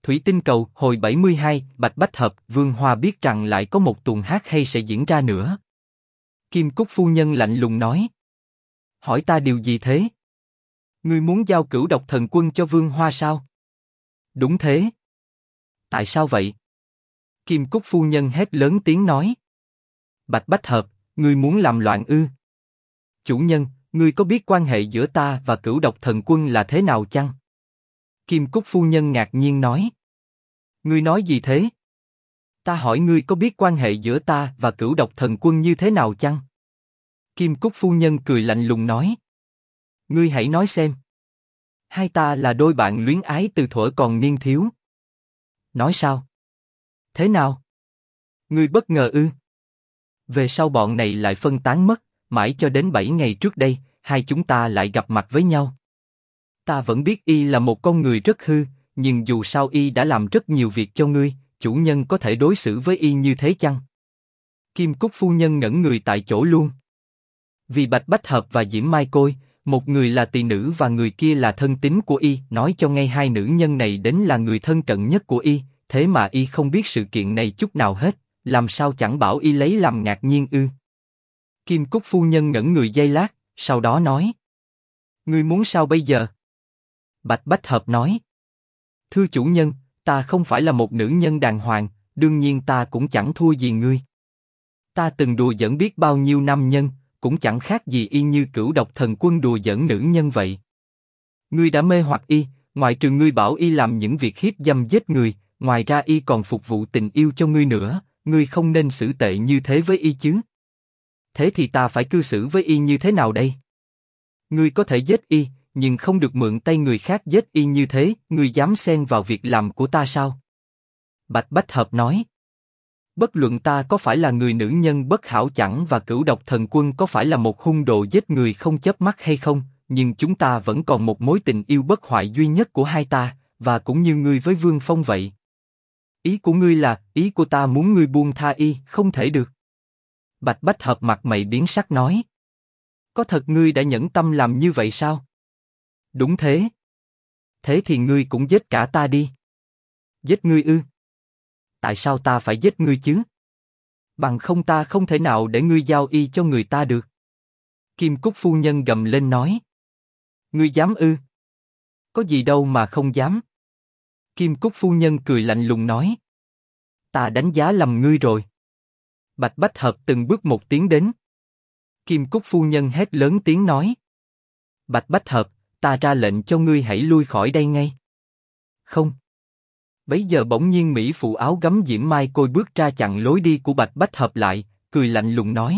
Thủy Tinh Cầu, hồi 72, Bạch Bách Hợp, Vương Hoa biết rằng lại có một tuần hát hay sẽ diễn ra nữa. Kim Cúc phu nhân lạnh lùng nói. Hỏi ta điều gì thế? Ngươi muốn giao Cửu Độc Thần Quân cho Vương Hoa sao? Đúng thế. Tại sao vậy? Kim Cúc phu nhân hét lớn tiếng nói. Bạch Bách Hợp, ngươi muốn làm loạn ư? Chủ nhân, ngươi có biết quan hệ giữa ta và Cửu Độc Thần Quân là thế nào chăng? Kim Cúc phu nhân ngạc nhiên nói. Ngươi nói gì thế? Ta hỏi ngươi có biết quan hệ giữa ta và Cửu Độc Thần Quân như thế nào chăng? Kim Cúc phu nhân cười lạnh lùng nói. Ngươi hãy nói xem. Hai ta là đôi bạn luyến ái từ thuở còn niên thiếu. Nói sao? Thế nào? Ngươi bất ngờ ư? Về sau bọn này lại phân tán mất, mãi cho đến 7 ngày trước đây, hai chúng ta lại gặp mặt với nhau. Ta vẫn biết y là một con người rất hư, nhưng dù sao y đã làm rất nhiều việc cho ngươi, chủ nhân có thể đối xử với y như thế chăng? Kim Cúc phu nhân ngẩn người tại chỗ luôn. Vì Bạch Bách Hợp và Diễm Mai Côi, một người là tỳ nữ và người kia là thân tín của y, nói cho ngay hai nữ nhân này đến là người thân cận nhất của y, thế mà y không biết sự kiện này chút nào hết, làm sao chẳng bảo y lấy làm ngạc nhiên ư? Kim Cúc phu nhân ngẩn người giây lát, sau đó nói. Ngươi muốn sao bây giờ? Bạch Bách Hợp nói. Thưa chủ nhân, ta không phải là một nữ nhân đàng hoàng, đương nhiên ta cũng chẳng thua gì ngươi. Ta từng đùa giỡn biết bao nhiêu nam nhân, cũng chẳng khác gì y như Cửu Độc Thần Quân đùa giỡn nữ nhân vậy. Ngươi đã mê hoặc y, ngoại trừ ngươi bảo y làm những việc hiếp dâm giết người, ngoài ra y còn phục vụ tình yêu cho ngươi nữa, ngươi không nên xử tệ như thế với y chứ. Thế thì ta phải cư xử với y như thế nào đây? Ngươi có thể giết y, nhưng không được mượn tay người khác giết y như thế, ngươi dám xen vào việc làm của ta sao? Bạch Bách Hợp nói. Bất luận ta có phải là người nữ nhân bất hảo chẳng và Cửu Độc Thần Quân có phải là một hung đồ giết người không chớp mắt hay không, nhưng chúng ta vẫn còn một mối tình yêu bất hoại duy nhất của hai ta, và cũng như ngươi với Vương Phong vậy. Ý của ngươi là, ý của ta muốn ngươi buông tha y, không thể được. Bạch Bách Hợp mặt mày biến sắc nói. Có thật ngươi đã nhẫn tâm làm như vậy sao? Đúng thế. Thế thì ngươi cũng giết cả ta đi. Giết ngươi ư? Tại sao ta phải giết ngươi chứ? Bằng không ta không thể nào để ngươi giao y cho người ta được. Kim Cúc phu nhân gầm lên nói. Ngươi dám ư? Có gì đâu mà không dám. Kim Cúc phu nhân cười lạnh lùng nói. Ta đánh giá lầm ngươi rồi. Bạch Bách Hợp từng bước một tiến đến. Kim Cúc phu nhân hét lớn tiếng nói. Bạch Bách Hợp, ta ra lệnh cho ngươi hãy lui khỏi đây ngay. Không. Bấy giờ bỗng nhiên mỹ phụ áo gấm Diễm Mai Côi bước ra chặn lối đi của Bạch Bách Hợp lại, cười lạnh lùng nói.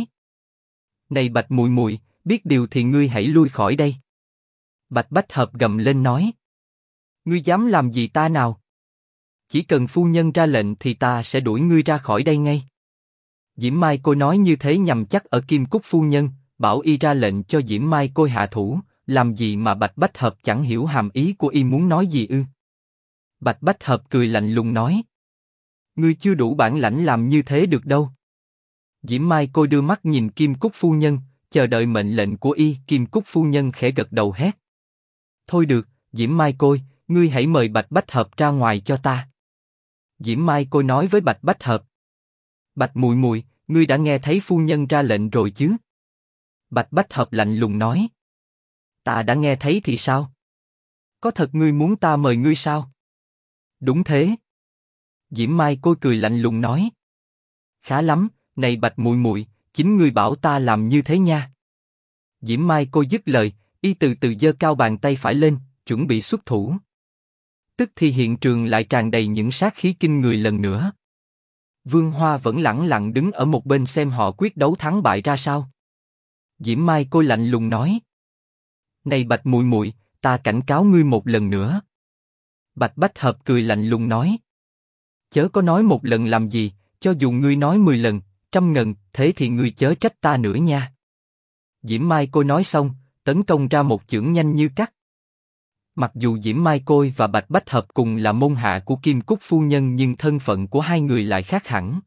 Này Bạch Mùi Mùi, biết điều thì ngươi hãy lui khỏi đây. Bạch Bách Hợp gầm lên nói. Ngươi dám làm gì ta nào? Chỉ cần phu nhân ra lệnh thì ta sẽ đuổi ngươi ra khỏi đây ngay. Diễm Mai Côi nói như thế nhằm chắc ở Kim Cúc phu nhân, bảo y ra lệnh cho Diễm Mai Côi hạ thủ, làm gì mà Bạch Bách Hợp chẳng hiểu hàm ý của y muốn nói gì ư? Bạch Bách Hợp cười lạnh lùng nói. Ngươi chưa đủ bản lãnh làm như thế được đâu. Diễm Mai Côi đưa mắt nhìn Kim Cúc phu nhân, chờ đợi mệnh lệnh của y. Kim Cúc phu nhân khẽ gật đầu hét. Thôi được, Diễm Mai Côi, ngươi hãy mời Bạch Bách Hợp ra ngoài cho ta. Diễm Mai Côi nói với Bạch Bách Hợp. Bạch Mùi Mùi, ngươi đã nghe thấy phu nhân ra lệnh rồi chứ? Bạch Bách Hợp lạnh lùng nói. Ta đã nghe thấy thì sao? Có thật ngươi muốn ta mời ngươi sao? Đúng thế. Diễm Mai Côi cười lạnh lùng nói. Khá lắm, này Bạch Mùi Mùi, chính ngươi bảo ta làm như thế nha. Diễm Mai Côi dứt lời, y từ từ giơ cao bàn tay phải lên, chuẩn bị xuất thủ. Tức thì hiện trường lại tràn đầy những sát khí kinh người lần nữa. Vương Hoa vẫn lẳng lặng đứng ở một bên xem họ quyết đấu thắng bại ra sao. Diễm Mai Côi lạnh lùng nói. Này Bạch Mùi Mùi, ta cảnh cáo ngươi một lần nữa. Bạch Bách Hợp cười lạnh lùng nói. Chớ có nói một lần làm gì, cho dù ngươi nói 10 lần, 100.000, thế thì ngươi chớ trách ta nữa nha. Diễm Mai Côi nói xong, tấn công ra một chưởng nhanh như cắt. Mặc dù Diễm Mai Côi và Bạch Bách Hợp cùng là môn hạ của Kim Cúc phu nhân nhưng thân phận của hai người lại khác hẳn.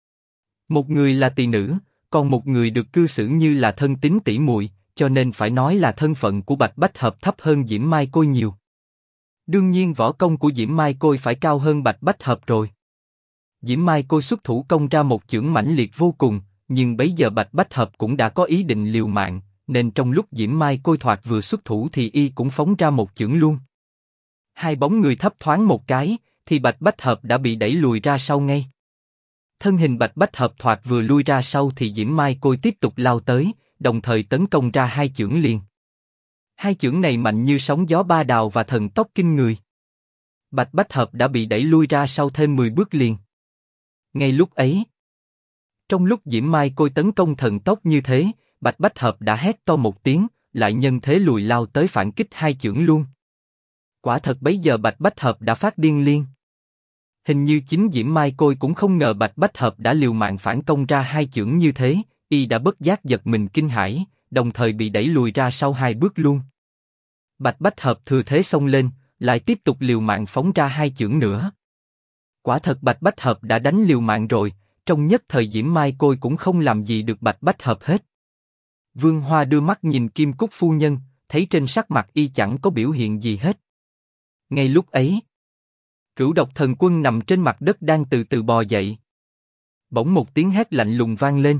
Một người là tỳ nữ, còn một người được cư xử như là thân tín tỷ muội, cho nên phải nói là thân phận của Bạch Bách Hợp thấp hơn Diễm Mai Côi nhiều. Đương nhiên võ công của Diễm Mai Côi phải cao hơn Bạch Bách Hợp rồi. Diễm Mai Côi xuất thủ công ra một chưởng mãnh liệt vô cùng, nhưng bấy giờ Bạch Bách Hợp cũng đã có ý định liều mạng, nên trong lúc Diễm Mai Côi thoạt vừa xuất thủ thì y cũng phóng ra một chưởng luôn. Hai bóng người thấp thoáng một cái, thì Bạch Bách Hợp đã bị đẩy lùi ra sau ngay. Thân hình Bạch Bách Hợp thoạt vừa lui ra sau thì Diễm Mai Côi tiếp tục lao tới, đồng thời tấn công ra hai chưởng liền. Hai chưởng này mạnh như sóng gió ba đào và thần tốc kinh người. Bạch Bách Hợp đã bị đẩy lui ra sau thêm 10 bước liền. Ngay lúc ấy, trong lúc Diễm Mai Côi tấn công thần tốc như thế, Bạch Bách Hợp đã hét to một tiếng, lại nhân thế lùi lao tới phản kích hai chưởng luôn. Quả thật bấy giờ Bạch Bách Hợp đã phát điên liên. Hình như chính Diễm Mai Côi cũng không ngờ Bạch Bách Hợp đã liều mạng phản công ra hai chưởng như thế, y đã bất giác giật mình kinh hãi, đồng thời bị đẩy lùi ra sau 2 bước luôn. Bạch Bách Hợp thừa thế xông lên, lại tiếp tục liều mạng phóng ra hai chưởng nữa. Quả thật Bạch Bách Hợp đã đánh liều mạng rồi, trong nhất thời Diễm Mai Côi cũng không làm gì được Bạch Bách Hợp hết. Vương Hoa đưa mắt nhìn Kim Cúc phu nhân, thấy trên sắc mặt y chẳng có biểu hiện gì hết. Ngay lúc ấy, Cửu Độc Thần Quân nằm trên mặt đất đang từ từ bò dậy. Bỗng một tiếng hét lạnh lùng vang lên.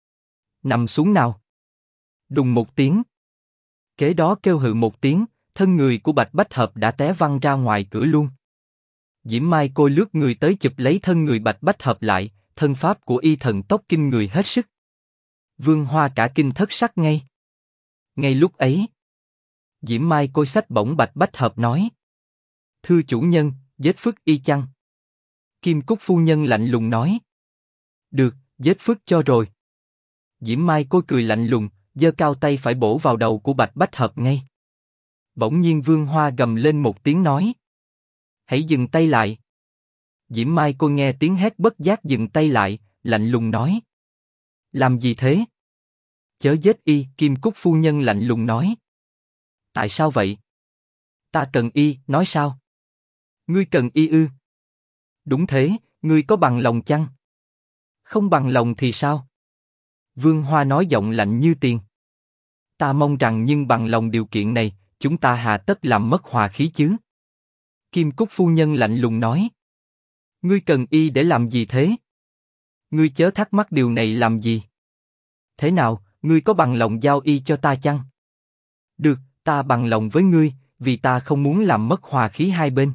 Nằm xuống nào. Đùng một tiếng. Kế đó kêu hừ một tiếng, thân người của Bạch Bách Hợp đã té văng ra ngoài cửa luôn. Diễm Mai Côi lướt người tới chụp lấy thân người Bạch Bách Hợp lại, thân pháp của y thần tốc kinh người hết sức. Vương Hoa cả kinh thất sắc ngay. Ngay lúc ấy, Diễm Mai Côi xách bổng Bạch Bách Hợp nói: Thưa chủ nhân, giết phức y chăng? Kim Cúc phu nhân lạnh lùng nói: Được, giết phức cho rồi. Diễm Mai Côi cười lạnh lùng, giơ cao tay phải bổ vào đầu của Bạch Bách Hợp ngay. Bỗng nhiên Vương Hoa gầm lên một tiếng nói: Hãy dừng tay lại. Diễm Mai Côi nghe tiếng hét bất giác dừng tay lại, lạnh lùng nói: Làm gì thế? Chớ giết y, Kim Cúc phu nhân lạnh lùng nói. Tại sao vậy? Ta cần y, nói sao? Ngươi cần y ư? Đúng thế, ngươi có bằng lòng chăng? Không bằng lòng thì sao? Vương Hoa nói giọng lạnh như tiền. Ta mong rằng nhưng bằng lòng điều kiện này, chúng ta hà tất làm mất hòa khí chứ? Kim Cúc phu nhân lạnh lùng nói. Ngươi cần y để làm gì thế? Ngươi chớ thắc mắc điều này làm gì? Thế nào, ngươi có bằng lòng giao y cho ta chăng? Được, ta bằng lòng với ngươi, vì ta không muốn làm mất hòa khí hai bên.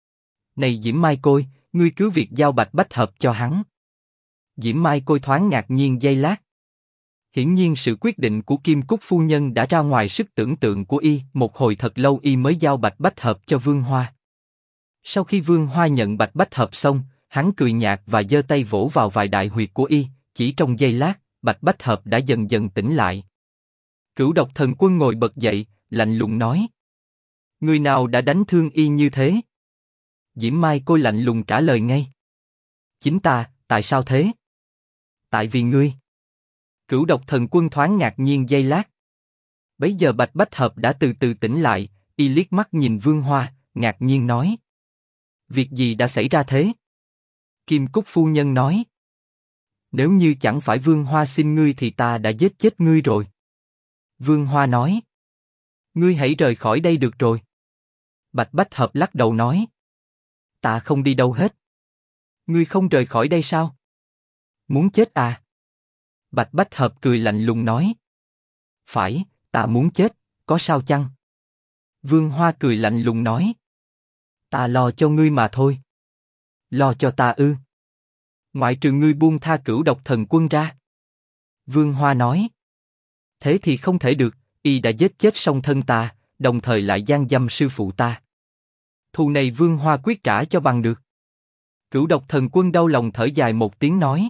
Này Diễm Mai Côi, ngươi cứ việc giao Bạch Bách Hợp cho hắn. Diễm Mai Côi thoáng ngạc nhiên giây lát. Hiển nhiên sự quyết định của Kim Cúc phu nhân đã ra ngoài sức tưởng tượng của y, một hồi thật lâu y mới giao Bạch Bách Hợp cho Vương Hoa. Sau khi Vương Hoa nhận Bạch Bách Hợp xong, hắn cười nhạt và giơ tay vỗ vào vài đại huyệt của y, chỉ trong giây lát, Bạch Bách Hợp đã dần dần tỉnh lại. Cửu Độc Thần Quân ngồi bật dậy, lạnh lùng nói: Người nào đã đánh thương y như thế? Diễm Mai Côi lạnh lùng trả lời ngay: Chính ta, tại sao thế? Tại vì ngươi. Cửu Độc Thần Quân thoáng ngạc nhiên giây lát. Bấy giờ Bạch Bách Hợp đã từ từ tỉnh lại, y liếc mắt nhìn Vương Hoa, ngạc nhiên nói: Việc gì đã xảy ra thế? Kim Cúc phu nhân nói: Nếu như chẳng phải Vương Hoa xin ngươi thì ta đã giết chết ngươi rồi. Vương Hoa nói: Ngươi hãy rời khỏi đây được rồi. Bạch Bách Hợp lắc đầu nói: Ta không đi đâu hết. Ngươi không rời khỏi đây sao? Muốn chết à? Bạch Bách Hợp cười lạnh lùng nói: Phải, ta muốn chết, có sao chăng? Vương Hoa cười lạnh lùng nói: Ta lo cho ngươi mà thôi. Lo cho ta ư? Ngoại trừ ngươi buông tha Cửu Độc Thần Quân ra. Vương Hoa nói: Thế thì không thể được, y đã giết chết song thân ta, đồng thời lại gian dâm sư phụ ta. Thù này Vương Hoa quyết trả cho bằng được. Cửu Độc Thần Quân đau lòng thở dài một tiếng nói: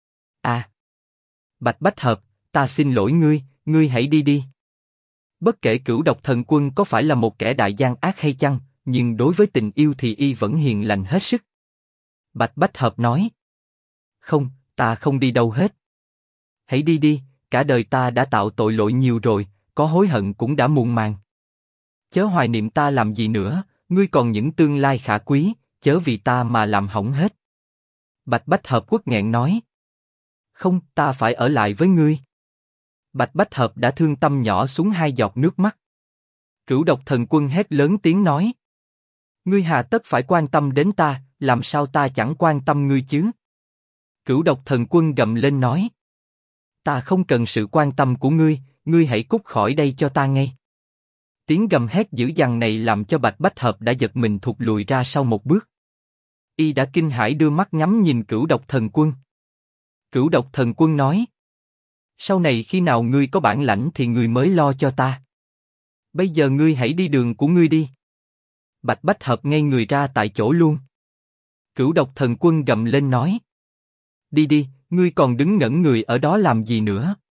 À, Bạch Bách Hợp, ta xin lỗi ngươi, ngươi hãy đi đi. Bất kể Cửu Độc Thần Quân có phải là một kẻ đại gian ác hay chăng, nhưng đối với tình yêu thì y vẫn hiền lành hết sức. Bạch Bách Hợp nói: Không, ta không đi đâu hết. Hãy đi đi, cả đời ta đã tạo tội lỗi nhiều rồi, có hối hận cũng đã muộn màng. Chớ hoài niệm ta làm gì nữa, ngươi còn những tương lai khả quý, chớ vì ta mà làm hỏng hết. Bạch Bách Hợp uất nghẹn nói: Không, ta phải ở lại với ngươi. Bạch Bách Hợp đã thương tâm nhỏ xuống 2 giọt nước mắt. Cửu Độc Thần Quân hét lớn tiếng nói: Ngươi hà tất phải quan tâm đến ta, làm sao ta chẳng quan tâm ngươi chứ? Cửu độc thần quân gầm lên nói. Ta không cần sự quan tâm của ngươi, ngươi hãy cút khỏi đây cho ta ngay. Tiếng gầm hét dữ dằn này làm cho Bạch Bách Hợp đã giật mình thụt lùi ra sau một bước. Y đã kinh hãi đưa mắt ngắm nhìn Cửu độc thần quân. Cửu độc thần quân nói. Sau này khi nào ngươi có bản lãnh thì ngươi mới lo cho ta. Bây giờ ngươi hãy đi đường của ngươi đi. Bạch Bách Hợp ngay người ra tại chỗ luôn. Cửu độc thần quân gầm lên nói. Đi đi, ngươi còn đứng ngẩn người ở đó làm gì nữa?